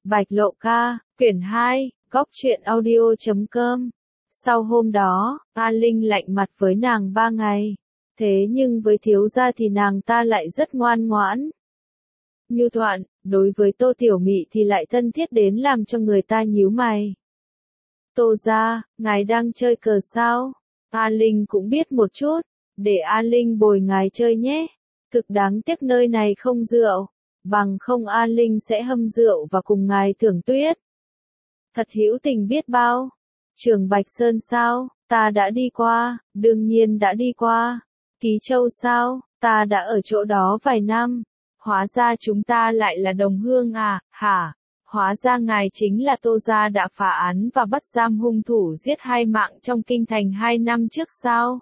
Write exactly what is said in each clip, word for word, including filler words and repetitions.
Bạch Lộ ca, quyển hai, góc truyện audio chấm com. Sau hôm đó, A Linh lạnh mặt với nàng ba ngày. Thế nhưng với thiếu gia thì nàng ta lại rất ngoan ngoãn. Nhu thuận, đối với Tô Tiểu Mị thì lại thân thiết đến làm cho người ta nhíu mày. Tô gia, ngài đang chơi cờ sao? A Linh cũng biết một chút, để A Linh bồi ngài chơi nhé. Thực đáng tiếc nơi này không rượu, bằng không A Linh sẽ hâm rượu và cùng ngài thưởng tuyết. Thật hữu tình biết bao. Trường Bạch Sơn sao? Ta đã đi qua, đương nhiên đã đi qua. Ký Châu sao? Ta đã ở chỗ đó vài năm. Hóa ra chúng ta lại là đồng hương à, hả? Hóa ra ngài chính là Tô gia đã phá án và bắt giam hung thủ giết hai mạng trong kinh thành hai năm trước sao?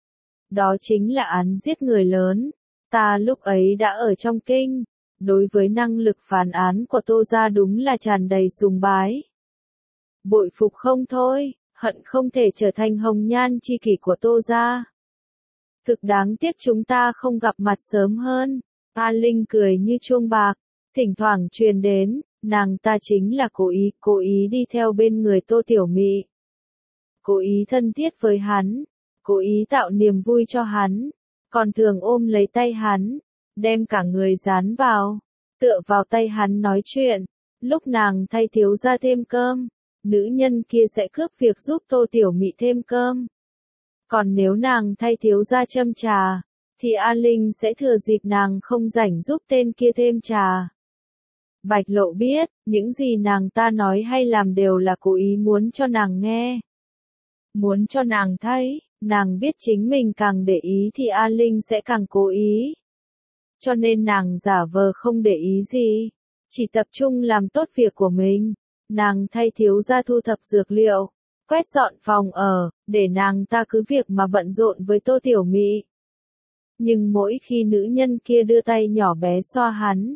Đó chính là án giết người lớn. Ta lúc ấy đã ở trong kinh. Đối với năng lực phán án của Tô gia đúng là tràn đầy sùng bái. Bội phục không thôi, hận không thể trở thành hồng nhan chi kỷ của Tô gia. Thực đáng tiếc chúng ta không gặp mặt sớm hơn. A Linh cười như chuông bạc, thỉnh thoảng truyền đến, nàng ta chính là cố ý, cố ý đi theo bên người Tô Tiểu Mị. Cố ý thân thiết với hắn, cố ý tạo niềm vui cho hắn, còn thường ôm lấy tay hắn, đem cả người dán vào, tựa vào tay hắn nói chuyện. Lúc nàng thay thiếu gia thêm cơm, nữ nhân kia sẽ cướp việc giúp Tô Tiểu Mị thêm cơm. Còn nếu nàng thay thiếu gia châm trà, thì A Linh sẽ thừa dịp nàng không rảnh giúp tên kia thêm trà. Bạch Lộ biết, những gì nàng ta nói hay làm đều là cố ý muốn cho nàng nghe. Muốn cho nàng thấy, nàng biết chính mình càng để ý thì A Linh sẽ càng cố ý. Cho nên nàng giả vờ không để ý gì, chỉ tập trung làm tốt việc của mình. Nàng thay thiếu gia thu thập dược liệu, quét dọn phòng ở, để nàng ta cứ việc mà bận rộn với Tô Tiểu Mị. Nhưng mỗi khi nữ nhân kia đưa tay nhỏ bé xoa hắn,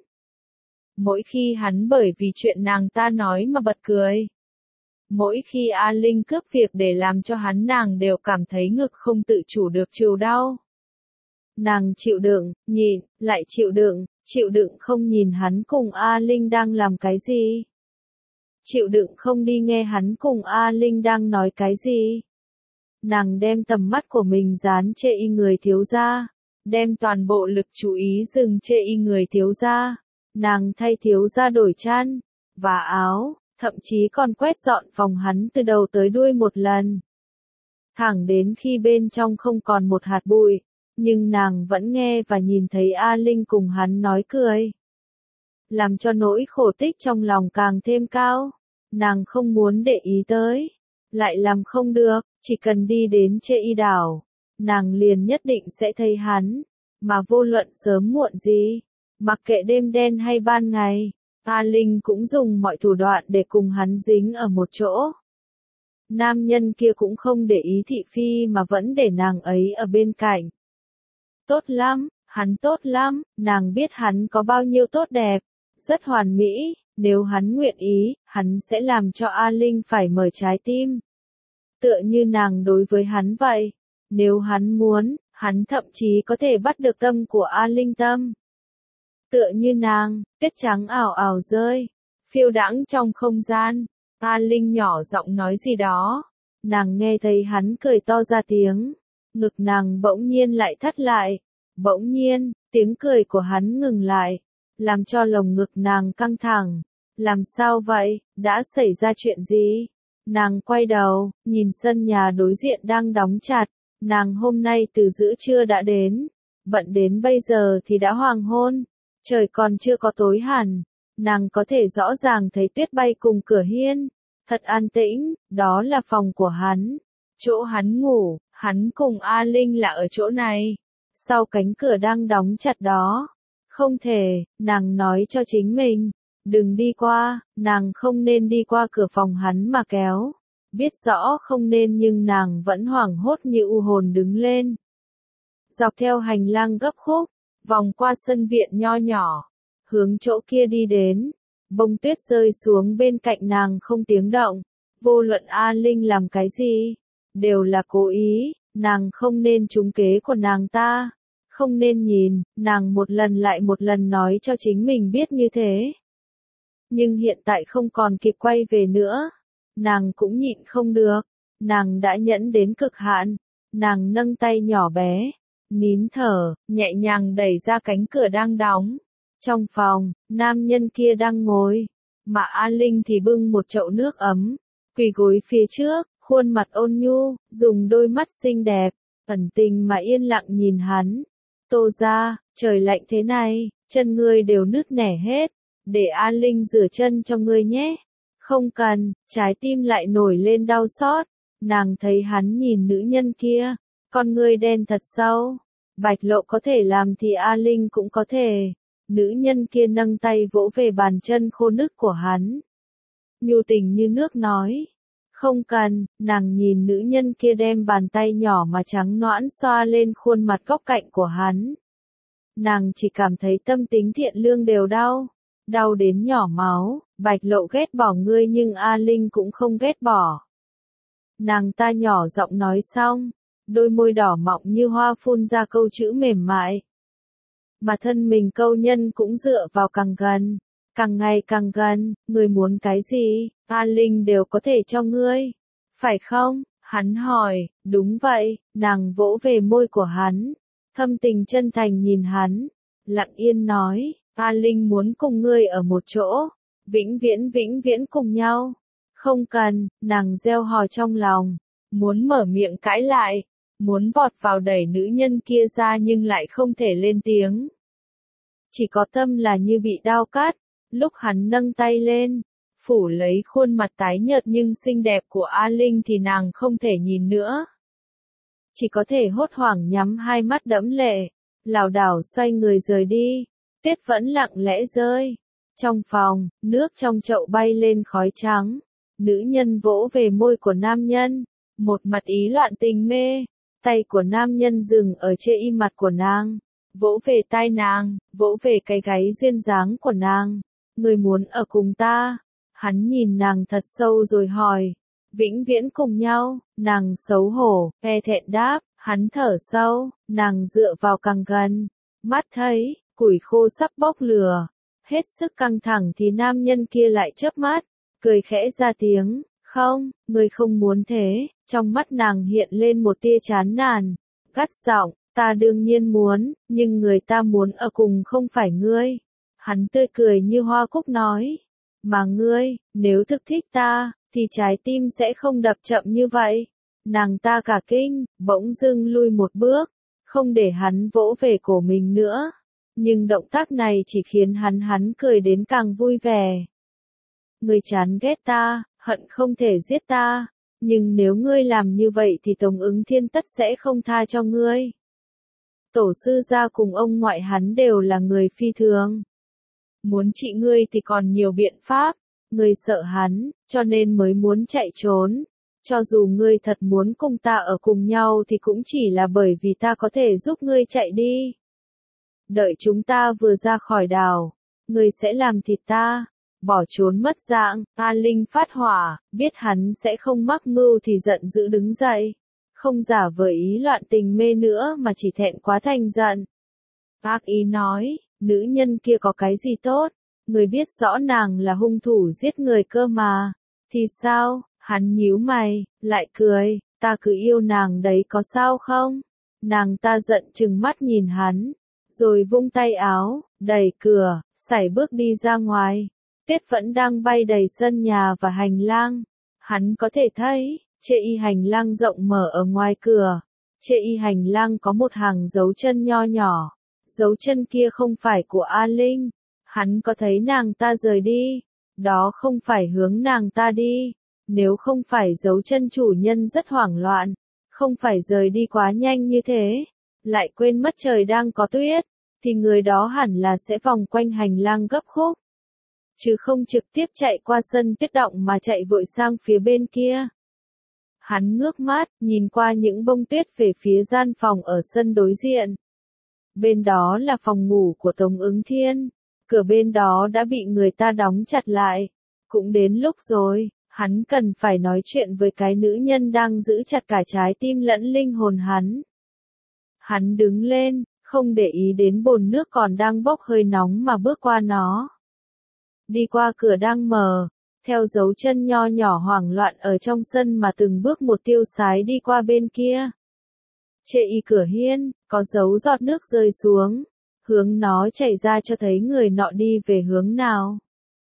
mỗi khi hắn bởi vì chuyện nàng ta nói mà bật cười, mỗi khi A Linh cướp việc để làm cho hắn, nàng đều cảm thấy ngực không tự chủ được chịu đau. Nàng chịu đựng, nhịn, lại chịu đựng, chịu đựng không nhìn hắn cùng A Linh đang làm cái gì. Chịu đựng không đi nghe hắn cùng A Linh đang nói cái gì. Nàng đem tầm mắt của mình dán chê y người thiếu gia, đem toàn bộ lực chú ý dừng chê y người thiếu gia. Nàng thay thiếu gia đổi chăn, và áo, thậm chí còn quét dọn phòng hắn từ đầu tới đuôi một lần. Thẳng đến khi bên trong không còn một hạt bụi, nhưng nàng vẫn nghe và nhìn thấy A Linh cùng hắn nói cười. Làm cho nỗi khổ tích trong lòng càng thêm cao. Nàng không muốn để ý tới, lại làm không được, chỉ cần đi đến chê y đảo, nàng liền nhất định sẽ thấy hắn, mà vô luận sớm muộn gì, mặc kệ đêm đen hay ban ngày, A Linh cũng dùng mọi thủ đoạn để cùng hắn dính ở một chỗ. Nam nhân kia cũng không để ý thị phi mà vẫn để nàng ấy ở bên cạnh. Tốt lắm, hắn tốt lắm, nàng biết hắn có bao nhiêu tốt đẹp, rất hoàn mỹ. Nếu hắn nguyện ý, hắn sẽ làm cho A Linh phải mở trái tim. Tựa như nàng đối với hắn vậy. Nếu hắn muốn, hắn thậm chí có thể bắt được tâm của A Linh tâm. Tựa như nàng, tuyết trắng ảo ảo rơi, phiêu đãng trong không gian. A Linh nhỏ giọng nói gì đó. Nàng nghe thấy hắn cười to ra tiếng. Ngực nàng bỗng nhiên lại thắt lại. Bỗng nhiên, tiếng cười của hắn ngừng lại, làm cho lồng ngực nàng căng thẳng. Làm sao vậy, đã xảy ra chuyện gì? Nàng quay đầu, nhìn sân nhà đối diện đang đóng chặt. Nàng hôm nay từ giữa trưa đã đến, bận đến bây giờ thì đã hoàng hôn, trời còn chưa có tối hẳn. Nàng có thể rõ ràng thấy tuyết bay cùng cửa hiên, thật an tĩnh, đó là phòng của hắn, chỗ hắn ngủ, hắn cùng A Linh là ở chỗ này, sau cánh cửa đang đóng chặt đó. Không thể, nàng nói cho chính mình. Đừng đi qua, nàng không nên đi qua cửa phòng hắn mà kéo. Biết rõ không nên nhưng nàng vẫn hoảng hốt như u hồn đứng lên. Dọc theo hành lang gấp khúc, vòng qua sân viện nho nhỏ, hướng chỗ kia đi đến. Bông tuyết rơi xuống bên cạnh nàng không tiếng động. Vô luận A Linh làm cái gì, đều là cố ý, nàng không nên trúng kế của nàng ta. Không nên nhìn, nàng một lần lại một lần nói cho chính mình biết như thế. Nhưng hiện tại không còn kịp quay về nữa. Nàng cũng nhịn không được. Nàng đã nhẫn đến cực hạn. Nàng nâng tay nhỏ bé, nín thở, nhẹ nhàng đẩy ra cánh cửa đang đóng. Trong phòng, nam nhân kia đang ngồi, mà A Linh thì bưng một chậu nước ấm, quỳ gối phía trước, khuôn mặt ôn nhu, dùng đôi mắt xinh đẹp, ẩn tình mà yên lặng nhìn hắn. Tô ra, trời lạnh thế này, chân ngươi đều nứt nẻ hết, để A Linh rửa chân cho ngươi nhé. Không cần, trái tim lại nổi lên đau xót, nàng thấy hắn nhìn nữ nhân kia, con ngươi đen thật sâu. Bạch Lộ có thể làm thì A Linh cũng có thể. Nữ nhân kia nâng tay vỗ về bàn chân khô nứt của hắn. Nhu tình như nước nói. Không cần, nàng nhìn nữ nhân kia đem bàn tay nhỏ mà trắng nõn xoa lên khuôn mặt góc cạnh của hắn. Nàng chỉ cảm thấy tâm tính thiện lương đều đau. Đau đến nhỏ máu, Bạch Lộ ghét bỏ ngươi nhưng A Linh cũng không ghét bỏ. Nàng ta nhỏ giọng nói xong, đôi môi đỏ mọng như hoa phun ra câu chữ mềm mại. Mà thân mình câu nhân cũng dựa vào càng gần, càng ngày càng gần, ngươi muốn cái gì, A Linh đều có thể cho ngươi. Phải không? Hắn hỏi, đúng vậy, nàng vỗ về môi của hắn, thâm tình chân thành nhìn hắn, lặng yên nói, A Linh muốn cùng ngươi ở một chỗ, vĩnh viễn vĩnh viễn cùng nhau. Không cần, nàng gieo hò trong lòng, muốn mở miệng cãi lại, muốn vọt vào đẩy nữ nhân kia ra nhưng lại không thể lên tiếng. Chỉ có tâm là như bị đao cắt, lúc hắn nâng tay lên, phủ lấy khuôn mặt tái nhợt nhưng xinh đẹp của A Linh thì nàng không thể nhìn nữa. Chỉ có thể hốt hoảng nhắm hai mắt đẫm lệ, lảo đảo xoay người rời đi, tuyết vẫn lặng lẽ rơi. Trong phòng, nước trong chậu bay lên khói trắng, nữ nhân vỗ về môi của nam nhân, một mặt ý loạn tình mê, tay của nam nhân dừng ở trên y mặt của nàng. Vỗ về tai nàng, vỗ về cái gáy duyên dáng của nàng. Người muốn ở cùng ta. Hắn nhìn nàng thật sâu rồi hỏi. Vĩnh viễn cùng nhau, nàng xấu hổ, e thẹn đáp, hắn thở sâu, nàng dựa vào càng gần. Mắt thấy, củi khô sắp bốc lửa. Hết sức căng thẳng thì nam nhân kia lại chớp mắt, cười khẽ ra tiếng, không, người không muốn thế. Trong mắt nàng hiện lên một tia chán nản, gắt giọng. Ta đương nhiên muốn, nhưng người ta muốn ở cùng không phải ngươi. Hắn tươi cười như hoa cúc nói. Mà ngươi, nếu thực thích ta, thì trái tim sẽ không đập chậm như vậy. Nàng ta cả kinh, bỗng dưng lui một bước, không để hắn vỗ về cổ mình nữa. Nhưng động tác này chỉ khiến hắn hắn cười đến càng vui vẻ. Ngươi chán ghét ta, hận không thể giết ta. Nhưng nếu ngươi làm như vậy thì Tống Ứng Thiên tất sẽ không tha cho ngươi. Tổ sư gia cùng ông ngoại hắn đều là người phi thường. Muốn trị ngươi thì còn nhiều biện pháp, ngươi sợ hắn, cho nên mới muốn chạy trốn. Cho dù ngươi thật muốn cùng ta ở cùng nhau thì cũng chỉ là bởi vì ta có thể giúp ngươi chạy đi. Đợi chúng ta vừa ra khỏi đảo, ngươi sẽ làm thịt ta, bỏ trốn mất dạng. A Linh phát hỏa, biết hắn sẽ không mắc mưu thì giận dữ đứng dậy. Không giả vờ ý loạn tình mê nữa mà chỉ thẹn quá thành giận. Ác ý nói, nữ nhân kia có cái gì tốt, người biết rõ nàng là hung thủ giết người cơ mà. Thì sao, hắn nhíu mày, lại cười, ta cứ yêu nàng đấy có sao không? Nàng ta giận chừng mắt nhìn hắn, rồi vung tay áo, đẩy cửa, sải bước đi ra ngoài. Tuyết vẫn đang bay đầy sân nhà và hành lang. Hắn có thể thấy, trên y hành lang rộng mở ở ngoài cửa. Trên y hành lang có một hàng dấu chân nho nhỏ. Dấu chân kia không phải của A Linh. Hắn có thấy nàng ta rời đi. Đó không phải hướng nàng ta đi. Nếu không phải dấu chân chủ nhân rất hoảng loạn. Không phải rời đi quá nhanh như thế. Lại quên mất trời đang có tuyết. Thì người đó hẳn là sẽ vòng quanh hành lang gấp khúc. Chứ không trực tiếp chạy qua sân tuyết động mà chạy vội sang phía bên kia. Hắn ngước mắt, nhìn qua những bông tuyết về phía gian phòng ở sân đối diện. Bên đó là phòng ngủ của Tống Ứng Thiên. Cửa bên đó đã bị người ta đóng chặt lại. Cũng đến lúc rồi, hắn cần phải nói chuyện với cái nữ nhân đang giữ chặt cả trái tim lẫn linh hồn hắn. Hắn đứng lên, không để ý đến bồn nước còn đang bốc hơi nóng mà bước qua nó. đi qua cửa đang mở, theo dấu chân nho nhỏ hoảng loạn ở trong sân mà từng bước một tiêu sái đi qua bên kia. Chê y cửa hiên, có dấu giọt nước rơi xuống, hướng nó chảy ra cho thấy người nọ đi về hướng nào.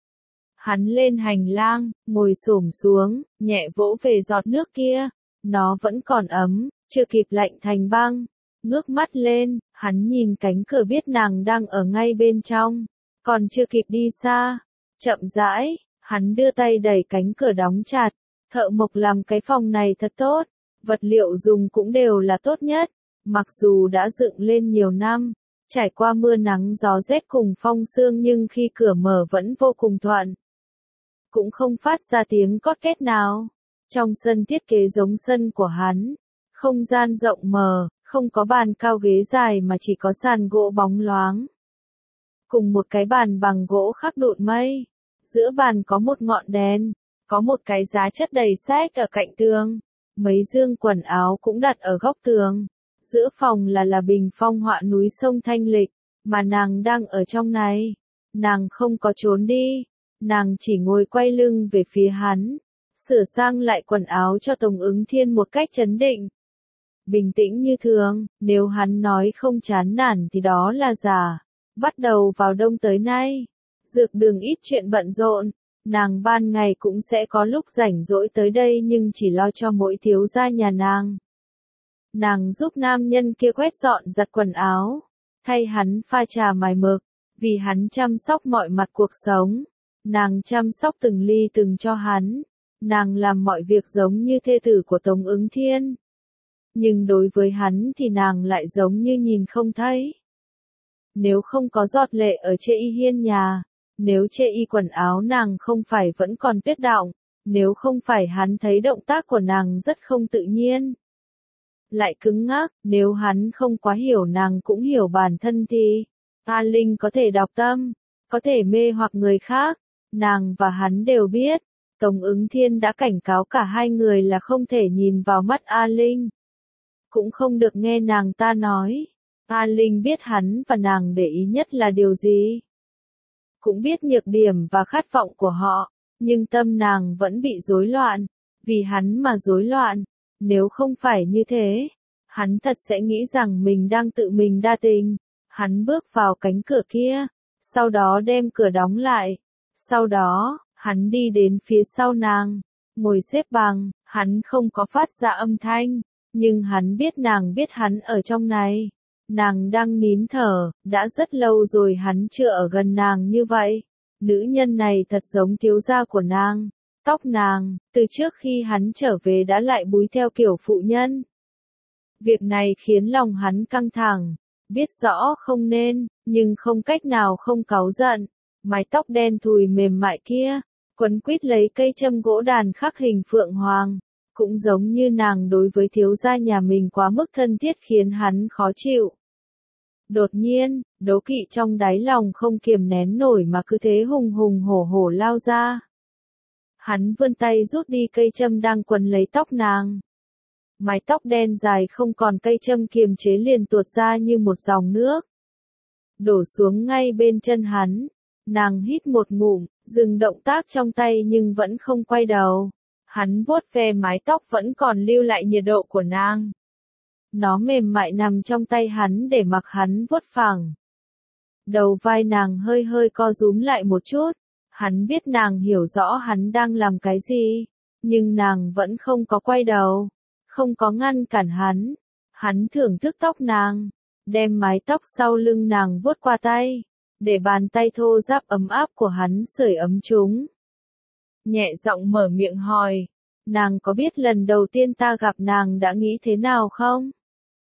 Hắn lên hành lang, ngồi xổm xuống, nhẹ vỗ về giọt nước kia, nó vẫn còn ấm, chưa kịp lạnh thành băng. Ngước mắt lên, hắn nhìn cánh cửa biết nàng đang ở ngay bên trong, còn chưa kịp đi xa, chậm rãi, hắn đưa tay đẩy cánh cửa đóng chặt. Thợ mộc làm cái phòng này thật tốt, vật liệu dùng cũng đều là tốt nhất, mặc dù đã dựng lên nhiều năm, trải qua mưa nắng gió rét cùng phong sương nhưng khi cửa mở vẫn vô cùng thuận. Cũng không phát ra tiếng cót két nào. Trong sân thiết kế giống sân của hắn, không gian rộng mở, không có bàn cao ghế dài mà chỉ có sàn gỗ bóng loáng. Cùng một cái bàn bằng gỗ khắc đụn mây, giữa bàn có một ngọn đèn, có một cái giá chất đầy sách ở cạnh tường, mấy dương quần áo cũng đặt ở góc tường. Giữa phòng là là bình phong họa núi sông thanh lịch, mà nàng đang ở trong này. Nàng không có trốn đi, nàng chỉ ngồi quay lưng về phía hắn, sửa sang lại quần áo cho Tống Ứng Thiên một cách trấn định. Bình tĩnh như thường, nếu hắn nói không chán nản thì đó là giả. Bắt đầu vào đông tới nay, dược đường ít chuyện bận rộn, nàng ban ngày cũng sẽ có lúc rảnh rỗi tới đây nhưng chỉ lo cho mỗi thiếu gia nhà nàng. Nàng giúp nam nhân kia quét dọn giặt quần áo, thay hắn pha trà mài mực, vì hắn chăm sóc mọi mặt cuộc sống. Nàng chăm sóc từng ly từng cho hắn, nàng làm mọi việc giống như thê tử của Tống Ứng Thiên. Nhưng đối với hắn thì nàng lại giống như nhìn không thấy. Nếu không có giọt lệ ở chê y hiên nhà, nếu chê y quần áo nàng không phải vẫn còn tuyết đọng, nếu không phải hắn thấy động tác của nàng rất không tự nhiên, lại cứng ngắc, nếu hắn không quá hiểu nàng cũng hiểu bản thân thì, A Linh có thể đọc tâm, có thể mê hoặc người khác, nàng và hắn đều biết, Tống Ứng Thiên đã cảnh cáo cả hai người là không thể nhìn vào mắt A Linh, cũng không được nghe nàng ta nói. A Linh biết hắn và nàng để ý nhất là điều gì, cũng biết nhược điểm và khát vọng của họ, nhưng tâm nàng vẫn bị rối loạn, vì hắn mà rối loạn. Nếu không phải như thế, hắn thật sẽ nghĩ rằng mình đang tự mình đa tình. Hắn bước vào cánh cửa kia, sau đó đem cửa đóng lại. Sau đó, hắn đi đến phía sau nàng, ngồi xếp bằng, hắn không có phát ra âm thanh, nhưng hắn biết nàng biết hắn ở trong này. Nàng đang nín thở, đã rất lâu rồi hắn chưa ở gần nàng như vậy. Nữ nhân này thật giống thiếu gia của nàng. Tóc nàng, từ trước khi hắn trở về đã lại búi theo kiểu phụ nhân. Việc này khiến lòng hắn căng thẳng, biết rõ không nên, nhưng không cách nào không cáu giận. Mái tóc đen thùi mềm mại kia, quấn quýt lấy cây châm gỗ đàn khắc hình phượng hoàng, cũng giống như nàng đối với thiếu gia nhà mình quá mức thân thiết khiến hắn khó chịu. Đột nhiên, đố kỵ trong đáy lòng không kiềm nén nổi mà cứ thế hùng hùng hổ hổ lao ra. Hắn vươn tay rút đi cây châm đang quấn lấy tóc nàng. Mái tóc đen dài không còn cây châm kiềm chế liền tuột ra như một dòng nước, đổ xuống ngay bên chân hắn. Nàng hít một ngụm, dừng động tác trong tay nhưng vẫn không quay đầu. Hắn vuốt ve mái tóc vẫn còn lưu lại nhiệt độ của nàng. Nó mềm mại nằm trong tay hắn để mặc hắn vuốt phẳng. Đầu vai nàng hơi hơi co rúm lại một chút. Hắn biết nàng hiểu rõ hắn đang làm cái gì, nhưng nàng vẫn không có quay đầu, không có ngăn cản hắn. Hắn thưởng thức tóc nàng, đem mái tóc sau lưng nàng vuốt qua tay, để bàn tay thô ráp ấm áp của hắn sưởi ấm chúng. Nhẹ giọng mở miệng hỏi, nàng có biết lần đầu tiên ta gặp nàng đã nghĩ thế nào không?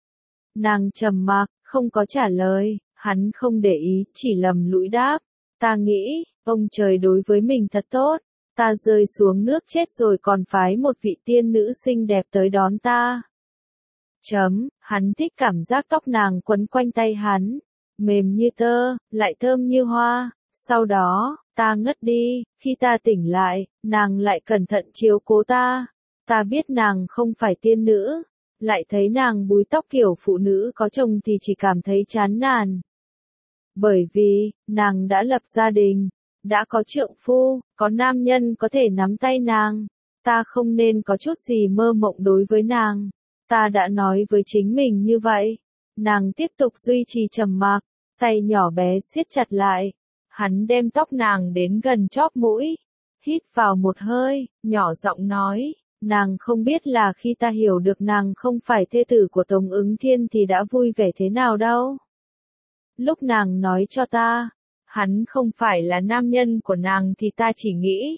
Nàng trầm mặc, không có trả lời, hắn không để ý, chỉ lầm lũi đáp, ta nghĩ, ông trời đối với mình thật tốt, ta rơi xuống nước chết rồi còn phái một vị tiên nữ xinh đẹp tới đón ta. Chấm, hắn thích cảm giác tóc nàng quấn quanh tay hắn, mềm như tơ, lại thơm như hoa. Sau đó, ta ngất đi, khi ta tỉnh lại, nàng lại cẩn thận chiếu cố ta. Ta biết nàng không phải tiên nữ, lại thấy nàng búi tóc kiểu phụ nữ có chồng thì chỉ cảm thấy chán nản. Bởi vì, nàng đã lập gia đình, đã có trượng phu, có nam nhân có thể nắm tay nàng. Ta không nên có chút gì mơ mộng đối với nàng. Ta đã nói với chính mình như vậy. Nàng tiếp tục duy trì trầm mặc, tay nhỏ bé siết chặt lại. Hắn đem tóc nàng đến gần chóp mũi, hít vào một hơi, nhỏ giọng nói, nàng không biết là khi ta hiểu được nàng không phải thê tử của Tống Ứng Thiên thì đã vui vẻ thế nào đâu. Lúc nàng nói cho ta, hắn không phải là nam nhân của nàng thì ta chỉ nghĩ,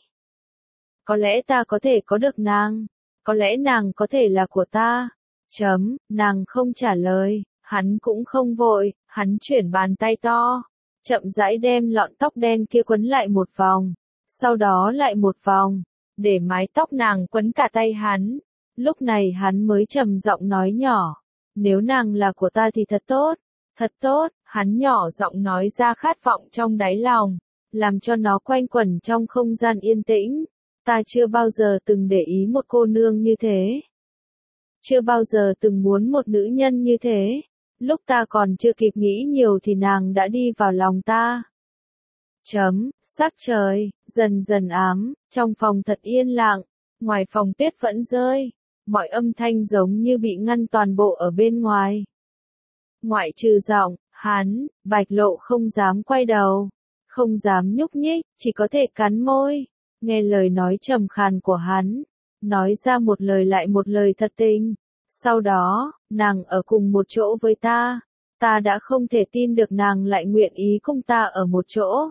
có lẽ ta có thể có được nàng, có lẽ nàng có thể là của ta. Chấm, nàng không trả lời, hắn cũng không vội, hắn chuyển bàn tay to, chậm rãi đem lọn tóc đen kia quấn lại một vòng, sau đó lại một vòng, để mái tóc nàng quấn cả tay hắn. Lúc này hắn mới trầm giọng nói nhỏ, nếu nàng là của ta thì thật tốt, thật tốt, hắn nhỏ giọng nói ra khát vọng trong đáy lòng, làm cho nó quanh quẩn trong không gian yên tĩnh. Ta chưa bao giờ từng để ý một cô nương như thế. Chưa bao giờ từng muốn một nữ nhân như thế. Lúc ta còn chưa kịp nghĩ nhiều thì nàng đã đi vào lòng ta. Chấm, sắc trời, dần dần ám, trong phòng thật yên lặng, ngoài phòng tuyết vẫn rơi, mọi âm thanh giống như bị ngăn toàn bộ ở bên ngoài. Ngoại trừ giọng, hắn, Bạch Lộ không dám quay đầu, không dám nhúc nhích, chỉ có thể cắn môi, nghe lời nói trầm khàn của hắn, nói ra một lời lại một lời thật tình. Sau đó, nàng ở cùng một chỗ với ta, ta đã không thể tin được nàng lại nguyện ý cùng ta ở một chỗ.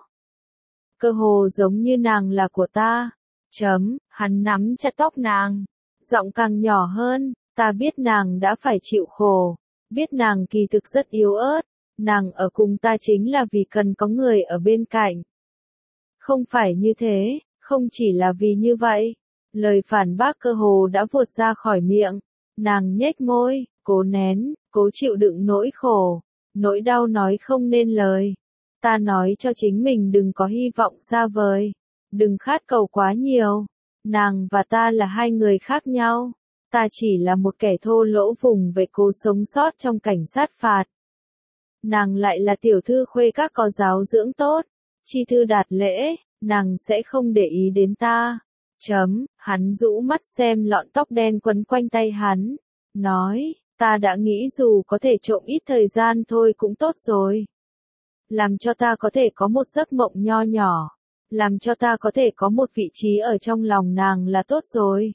Cơ hồ giống như nàng là của ta. Chấm, hắn nắm chặt tóc nàng, giọng càng nhỏ hơn, ta biết nàng đã phải chịu khổ, biết nàng kỳ thực rất yếu ớt, nàng ở cùng ta chính là vì cần có người ở bên cạnh. Không phải như thế, không chỉ là vì như vậy. Lời phản bác cơ hồ đã vụt ra khỏi miệng. Nàng nhếch môi, cố nén, cố chịu đựng nỗi khổ, nỗi đau nói không nên lời. Ta nói cho chính mình đừng có hy vọng xa vời, đừng khát cầu quá nhiều. Nàng và ta là hai người khác nhau. Ta chỉ là một kẻ thô lỗ vùng về cố sống sót trong cảnh sát phạt. Nàng lại là tiểu thư khuê các có giáo dưỡng tốt, chi thư đạt lễ, nàng sẽ không để ý đến ta. Chấm, hắn rũ mắt xem lọn tóc đen quấn quanh tay hắn, nói, ta đã nghĩ dù có thể trộm ít thời gian thôi cũng tốt rồi. Làm cho ta có thể có một giấc mộng nho nhỏ, làm cho ta có thể có một vị trí ở trong lòng nàng là tốt rồi.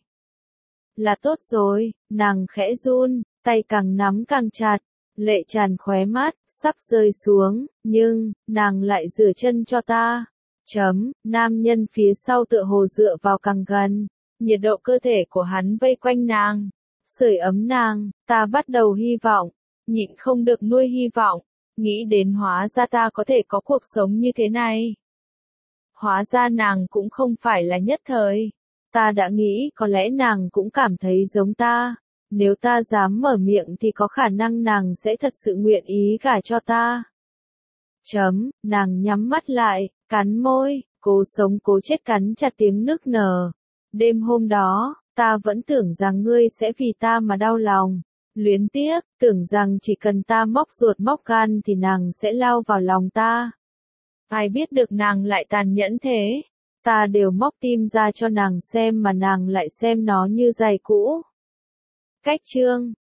Là tốt rồi, nàng khẽ run, tay càng nắm càng chặt, lệ tràn khóe mắt, sắp rơi xuống, nhưng, nàng lại rửa chân cho ta. Chấm, nam nhân phía sau tựa hồ dựa vào càng gần, nhiệt độ cơ thể của hắn vây quanh nàng, sưởi ấm nàng, ta bắt đầu hy vọng, nhịn không được nuôi hy vọng, nghĩ đến hóa ra ta có thể có cuộc sống như thế này. Hóa ra nàng cũng không phải là nhất thời, ta đã nghĩ có lẽ nàng cũng cảm thấy giống ta, nếu ta dám mở miệng thì có khả năng nàng sẽ thật sự nguyện ý gả cho ta. Chấm, nàng nhắm mắt lại, cắn môi, cố sống cố chết cắn chặt tiếng nức nở. Đêm hôm đó, ta vẫn tưởng rằng ngươi sẽ vì ta mà đau lòng, luyến tiếc, tưởng rằng chỉ cần ta móc ruột móc gan thì nàng sẽ lao vào lòng ta. Ai biết được nàng lại tàn nhẫn thế, ta đều móc tim ra cho nàng xem mà nàng lại xem nó như giày cũ. Cách chương